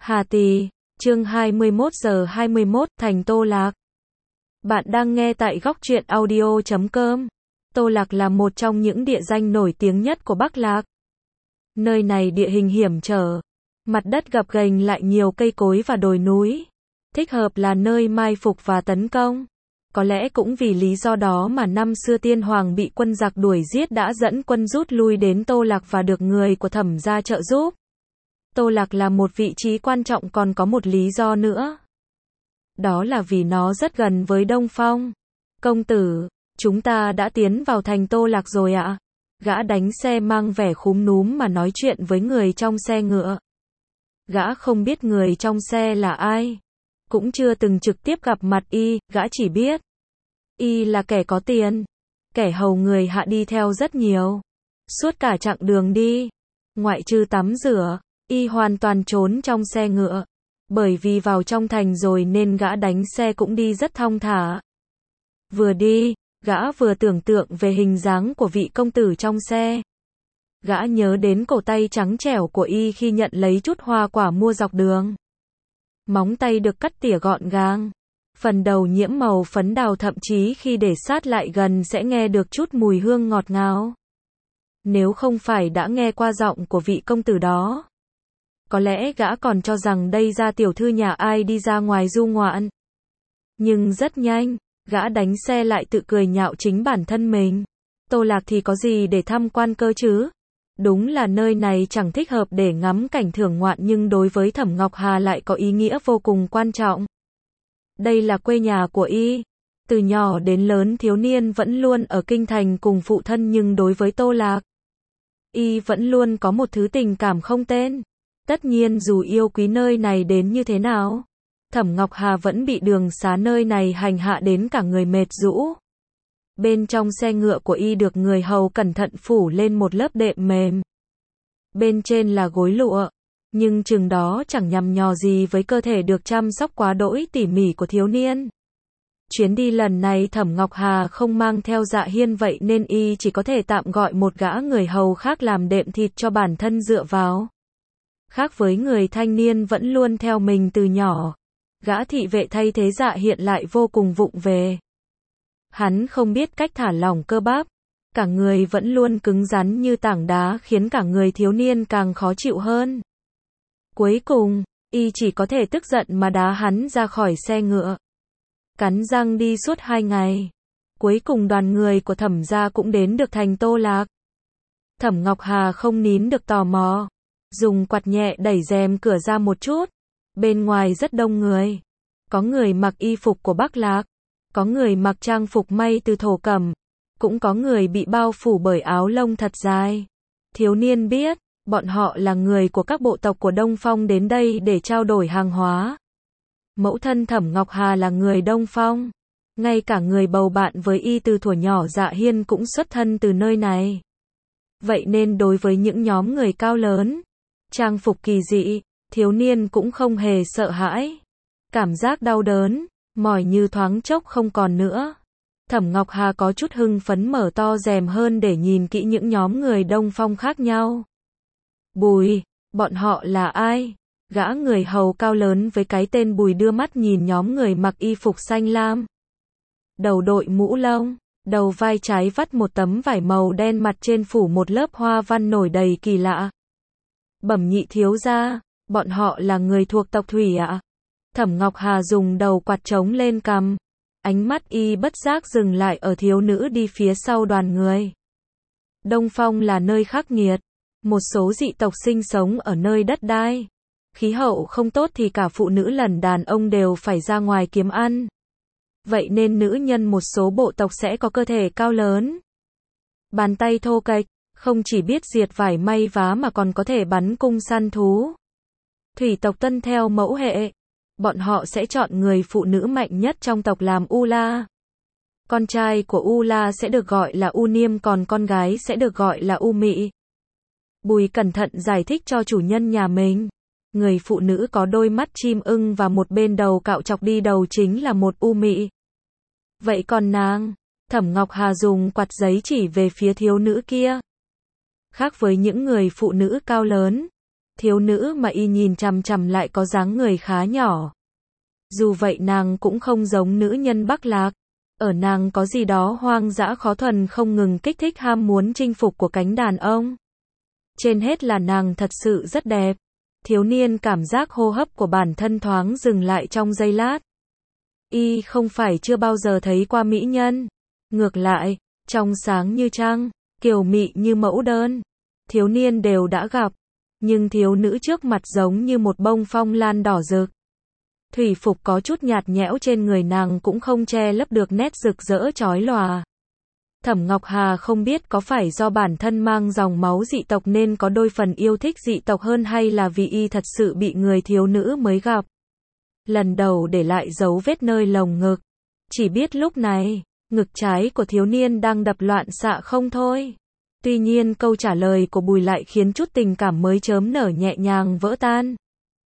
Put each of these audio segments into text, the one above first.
Hà Tỳ, chương 21 giờ 21, thành Tô Lạc. Bạn đang nghe tại góc truyện audio.com. Tô Lạc là một trong những địa danh nổi tiếng nhất của Bắc Lạc. Nơi này địa hình hiểm trở, mặt đất gập ghềnh lại nhiều cây cối và đồi núi, thích hợp là nơi mai phục và tấn công. Có lẽ cũng vì lý do đó mà năm xưa Tiên Hoàng bị quân giặc đuổi giết đã dẫn quân rút lui đến Tô Lạc và được người của Thẩm gia trợ giúp. Tô Lạc là một vị trí quan trọng, còn có một lý do nữa. Đó là vì nó rất gần với Đông Phong. Công tử, chúng ta đã tiến vào thành Tô Lạc rồi ạ. Gã đánh xe mang vẻ khúm núm mà nói chuyện với người trong xe ngựa. Gã không biết người trong xe là ai, cũng chưa từng trực tiếp gặp mặt y, gã chỉ biết y là kẻ có tiền, kẻ hầu người hạ đi theo rất nhiều. Suốt cả chặng đường đi, ngoại trừ tắm rửa, y hoàn toàn trốn trong xe ngựa. Bởi vì vào trong thành rồi nên gã đánh xe cũng đi rất thong thả. Vừa đi, gã vừa tưởng tượng về hình dáng của vị công tử trong xe. Gã nhớ đến cổ tay trắng trẻo của y khi nhận lấy chút hoa quả mua dọc đường. Móng tay được cắt tỉa gọn gàng, phần đầu nhiễm màu phấn đào, thậm chí khi để sát lại gần sẽ nghe được chút mùi hương ngọt ngào. Nếu không phải đã nghe qua giọng của vị công tử đó, có lẽ gã còn cho rằng đây gia tiểu thư nhà ai đi ra ngoài du ngoạn. Nhưng rất nhanh, gã đánh xe lại tự cười nhạo chính bản thân mình. Tô Lạc thì có gì để tham quan cơ chứ? Đúng là nơi này chẳng thích hợp để ngắm cảnh thưởng ngoạn, nhưng đối với Thẩm Ngọc Hà lại có ý nghĩa vô cùng quan trọng. Đây là quê nhà của y. Từ nhỏ đến lớn thiếu niên vẫn luôn ở kinh thành cùng phụ thân, nhưng đối với Tô Lạc, y vẫn luôn có một thứ tình cảm không tên. Tất nhiên dù yêu quý nơi này đến như thế nào, Thẩm Ngọc Hà vẫn bị đường xá nơi này hành hạ đến cả người mệt rũ. Bên trong xe ngựa của y được người hầu cẩn thận phủ lên một lớp đệm mềm. Bên trên là gối lụa, nhưng chừng đó chẳng nhằm nhò gì với cơ thể được chăm sóc quá đỗi tỉ mỉ của thiếu niên. Chuyến đi lần này Thẩm Ngọc Hà không mang theo Dạ Hiên, vậy nên y chỉ có thể tạm gọi một gã người hầu khác làm đệm thịt cho bản thân dựa vào. Khác với người thanh niên vẫn luôn theo mình từ nhỏ, gã thị vệ thay thế Dạ Hiên lại vô cùng vụng về. Hắn không biết cách thả lỏng cơ bắp, cả người vẫn luôn cứng rắn như tảng đá, khiến cả người thiếu niên càng khó chịu hơn. Cuối cùng, y chỉ có thể tức giận mà đá hắn ra khỏi xe ngựa. Cắn răng đi suốt 2 ngày. Cuối cùng đoàn người của Thẩm gia cũng đến được thành Tô Lạc. Thẩm Ngọc Hà không nín được tò mò, dùng quạt nhẹ đẩy rèm cửa ra một chút. Bên ngoài rất đông người. Có người mặc y phục của Bắc Lạc, có người mặc trang phục may từ thổ cẩm, cũng có người bị bao phủ bởi áo lông thật dài. Thiếu niên biết, bọn họ là người của các bộ tộc của Đông Phong đến đây để trao đổi hàng hóa. Mẫu thân Thẩm Ngọc Hà là người Đông Phong. Ngay cả người bầu bạn với y từ thuở nhỏ Dạ Hiên cũng xuất thân từ nơi này. Vậy nên đối với những nhóm người cao lớn, trang phục kỳ dị, thiếu niên cũng không hề sợ hãi. Cảm giác đau đớn, mỏi như thoáng chốc không còn nữa. Thẩm Ngọc Hà có chút hưng phấn mở to rèm hơn để nhìn kỹ những nhóm người Đông Phong khác nhau. Bùi, bọn họ là ai? Gã người hầu cao lớn với cái tên Bùi đưa mắt nhìn nhóm người mặc y phục xanh lam. Đầu đội mũ lông, đầu vai trái vắt một tấm vải màu đen, mặt trên phủ một lớp hoa văn nổi đầy kỳ lạ. Bẩm nhị thiếu gia, bọn họ là người thuộc tộc Thủy ạ. Thẩm Ngọc Hà dùng đầu quạt trống lên cằm. Ánh mắt y bất giác dừng lại ở thiếu nữ đi phía sau đoàn người. Đông Phong là nơi khắc nghiệt. Một số dị tộc sinh sống ở nơi đất đai khí hậu không tốt thì cả phụ nữ lẫn đàn ông đều phải ra ngoài kiếm ăn. Vậy nên nữ nhân một số bộ tộc sẽ có cơ thể cao lớn, bàn tay thô kệch, không chỉ biết diệt vải may vá mà còn có thể bắn cung săn thú. Thủy tộc tuân theo mẫu hệ, bọn họ sẽ chọn người phụ nữ mạnh nhất trong tộc làm U La. Con trai của U La sẽ được gọi là U Niêm, còn con gái sẽ được gọi là U Mị. Bùi cẩn thận giải thích cho chủ nhân nhà mình. Người phụ nữ có đôi mắt chim ưng và một bên đầu cạo chọc đi đầu chính là một U Mị. Vậy còn nàng? Thẩm Ngọc Hà dùng quạt giấy chỉ về phía thiếu nữ kia. Khác với những người phụ nữ cao lớn, Thiếu nữ mà y nhìn chằm chằm lại có dáng người khá nhỏ. Dù vậy nàng cũng không giống nữ nhân Bắc Lạc. Ở nàng có gì đó hoang dã khó thuần không ngừng kích thích ham muốn chinh phục của cánh đàn ông. Trên hết là nàng thật sự rất đẹp. Thiếu niên cảm giác hô hấp của bản thân thoáng dừng lại trong giây lát. Y không phải chưa bao giờ thấy qua mỹ nhân. Ngược lại, trong sáng như trăng, kiều mị như mẫu đơn. Thiếu niên đều đã gặp. Nhưng thiếu nữ trước mặt giống như một bông phong lan đỏ rực. Thủy phục có chút nhạt nhẽo trên người nàng cũng không che lấp được nét rực rỡ chói lòa. Thẩm Ngọc Hà không biết có phải do bản thân mang dòng máu dị tộc nên có đôi phần yêu thích dị tộc hơn hay là vì y thật sự bị người thiếu nữ mới gặp. Lần đầu để lại dấu vết nơi lồng ngực. Chỉ biết lúc này, ngực trái của thiếu niên đang đập loạn xạ không thôi. Tuy nhiên câu trả lời của Bùi lại khiến chút tình cảm mới chớm nở nhẹ nhàng vỡ tan.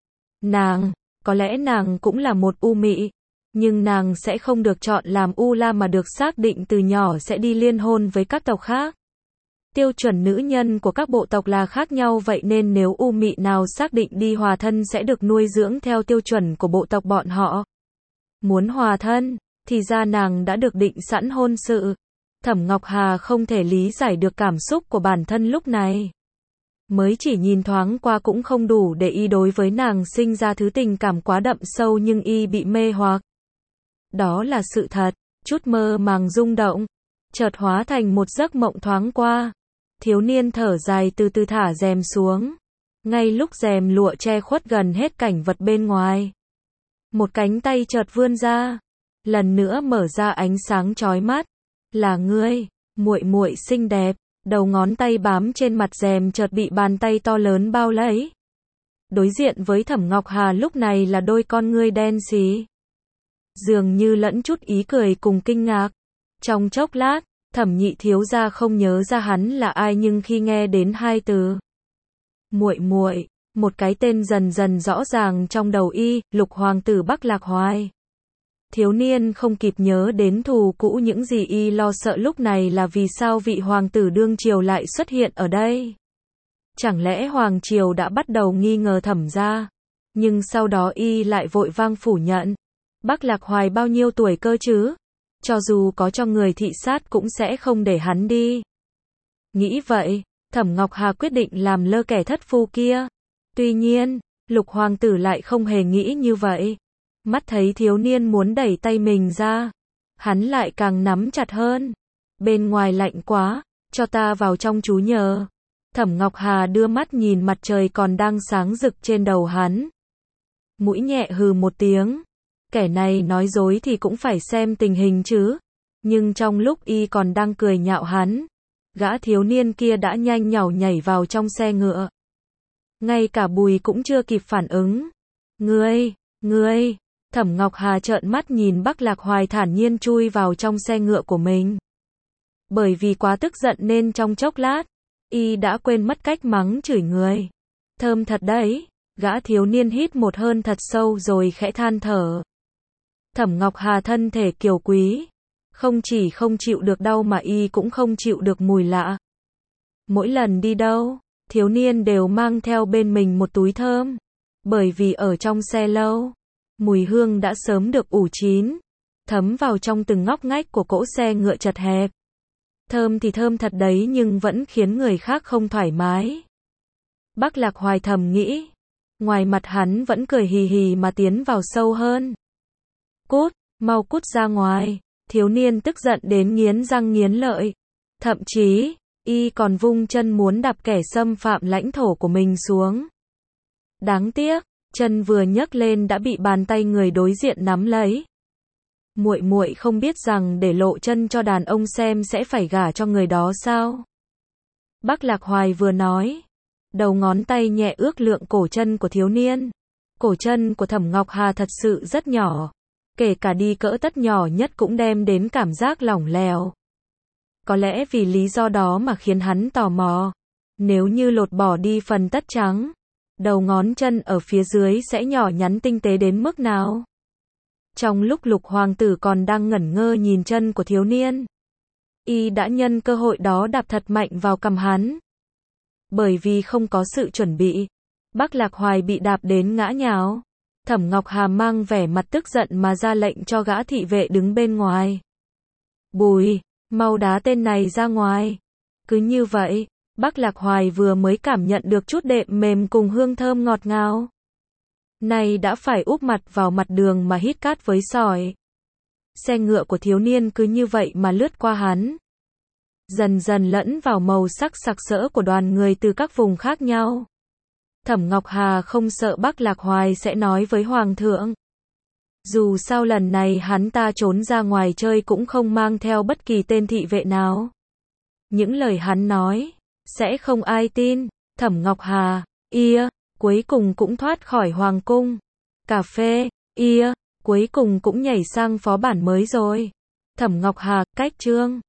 Nàng, có lẽ nàng cũng là một u mị, nhưng nàng sẽ không được chọn làm u la mà được xác định từ nhỏ sẽ đi liên hôn với các tộc khác. Tiêu chuẩn nữ nhân của các bộ tộc là khác nhau vậy nên nếu u mị nào xác định đi hòa thân sẽ được nuôi dưỡng theo tiêu chuẩn của bộ tộc bọn họ. Muốn hòa thân, thì ra nàng đã được định sẵn hôn sự. Thẩm Ngọc Hà không thể lý giải được cảm xúc của bản thân lúc này. Mới chỉ nhìn thoáng qua cũng không đủ để y đối với nàng sinh ra thứ tình cảm quá đậm sâu nhưng y bị mê hoặc. Đó là sự thật, chút mơ màng rung động, chợt hóa thành một giấc mộng thoáng qua. Thiếu niên thở dài từ từ thả rèm xuống. Ngay lúc rèm lụa che khuất gần hết cảnh vật bên ngoài. Một cánh tay chợt vươn ra, lần nữa mở ra ánh sáng chói mắt. Là ngươi, muội muội xinh đẹp. Đầu ngón tay bám trên mặt rèm chợt bị bàn tay to lớn bao lấy. Đối diện với Thẩm Ngọc Hà lúc này là đôi con ngươi đen xí. Dường như lẫn chút ý cười cùng kinh ngạc. Trong chốc lát, Thẩm nhị thiếu gia không nhớ ra hắn là ai nhưng khi nghe đến hai từ muội muội, một cái tên dần dần rõ ràng trong đầu y, Lục hoàng tử Bắc Lạc Hoài. Thiếu niên không kịp nhớ đến thù cũ những gì y lo sợ lúc này là vì sao vị hoàng tử đương triều lại xuất hiện ở đây. Chẳng lẽ hoàng triều đã bắt đầu nghi ngờ Thẩm gia? Nhưng sau đó y lại vội vang phủ nhận. Bắc Lạc Hoài bao nhiêu tuổi cơ chứ? Cho dù có cho người thị sát cũng sẽ không để hắn đi. Nghĩ vậy, Thẩm Ngọc Hà quyết định làm lơ kẻ thất phu kia. Tuy nhiên, Lục hoàng tử lại không hề nghĩ như vậy. Mắt thấy thiếu niên muốn đẩy tay mình ra, hắn lại càng nắm chặt hơn. Bên ngoài lạnh quá, cho ta vào trong chú nhờ. Thẩm Ngọc Hà đưa mắt nhìn mặt trời còn đang sáng rực trên đầu hắn. Mũi nhẹ hừ một tiếng. Kẻ này nói dối thì cũng phải xem tình hình chứ. Nhưng trong lúc y còn đang cười nhạo hắn, gã thiếu niên kia đã nhanh nhảu nhảy vào trong xe ngựa. Ngay cả Bùi cũng chưa kịp phản ứng. Ngươi, Thẩm Ngọc Hà trợn mắt nhìn Bắc Lạc Hoài thản nhiên chui vào trong xe ngựa của mình. Bởi vì quá tức giận nên trong chốc lát, y đã quên mất cách mắng chửi người. Thơm thật đấy, gã thiếu niên hít một hơi thật sâu rồi khẽ than thở. Thẩm Ngọc Hà thân thể kiều quý, không chỉ không chịu được đau mà y cũng không chịu được mùi lạ. Mỗi lần đi đâu, thiếu niên đều mang theo bên mình một túi thơm. Bởi vì ở trong xe lâu, mùi hương đã sớm được ủ chín, thấm vào trong từng ngóc ngách của cỗ xe ngựa chật hẹp. Thơm thì thơm thật đấy nhưng vẫn khiến người khác không thoải mái. Bắc Lạc Hoài thầm nghĩ. Ngoài mặt hắn vẫn cười hì hì mà tiến vào sâu hơn. Cút, mau cút ra ngoài. Thiếu niên tức giận đến nghiến răng nghiến lợi. Thậm chí, y còn vung chân muốn đạp kẻ xâm phạm lãnh thổ của mình xuống. Đáng tiếc, chân vừa nhấc lên đã bị bàn tay người đối diện nắm lấy. Muội muội không biết rằng để lộ chân cho đàn ông xem sẽ phải gả cho người đó sao? Bắc Lạc Hoài vừa nói, đầu ngón tay nhẹ ước lượng cổ chân của thiếu niên. Cổ chân của Thẩm Ngọc Hà thật sự rất nhỏ, kể cả đi cỡ tất nhỏ nhất cũng đem đến cảm giác lỏng lẻo. Có lẽ vì lý do đó mà khiến hắn tò mò. Nếu như lột bỏ đi phần tất trắng, đầu ngón chân ở phía dưới sẽ nhỏ nhắn tinh tế đến mức nào? Trong lúc Lục hoàng tử còn đang ngẩn ngơ nhìn chân của thiếu niên, y đã nhân cơ hội đó đạp thật mạnh vào cằm hắn. Bởi vì không có sự chuẩn bị, Bác Lạc Hoài bị đạp đến ngã nhào. Thẩm Ngọc Hà mang vẻ mặt tức giận mà ra lệnh cho gã thị vệ đứng bên ngoài. Bùi, mau đá tên này ra ngoài. Cứ như vậy, Bác Lạc Hoài vừa mới cảm nhận được chút đệm mềm cùng hương thơm ngọt ngào. Này đã phải úp mặt vào mặt đường mà hít cát với sỏi. Xe ngựa của thiếu niên cứ như vậy mà lướt qua hắn. Dần dần lẫn vào màu sắc sặc sỡ của đoàn người từ các vùng khác nhau. Thẩm Ngọc Hà không sợ Bác Lạc Hoài sẽ nói với Hoàng thượng. Dù sao lần này hắn ta trốn ra ngoài chơi cũng không mang theo bất kỳ tên thị vệ nào. Những lời hắn nói, sẽ không ai tin. Thẩm Ngọc Hà, cuối cùng cũng thoát khỏi Hoàng cung. Cà phê, cuối cùng cũng nhảy sang phó bản mới rồi. Thẩm Ngọc Hà, cách chương.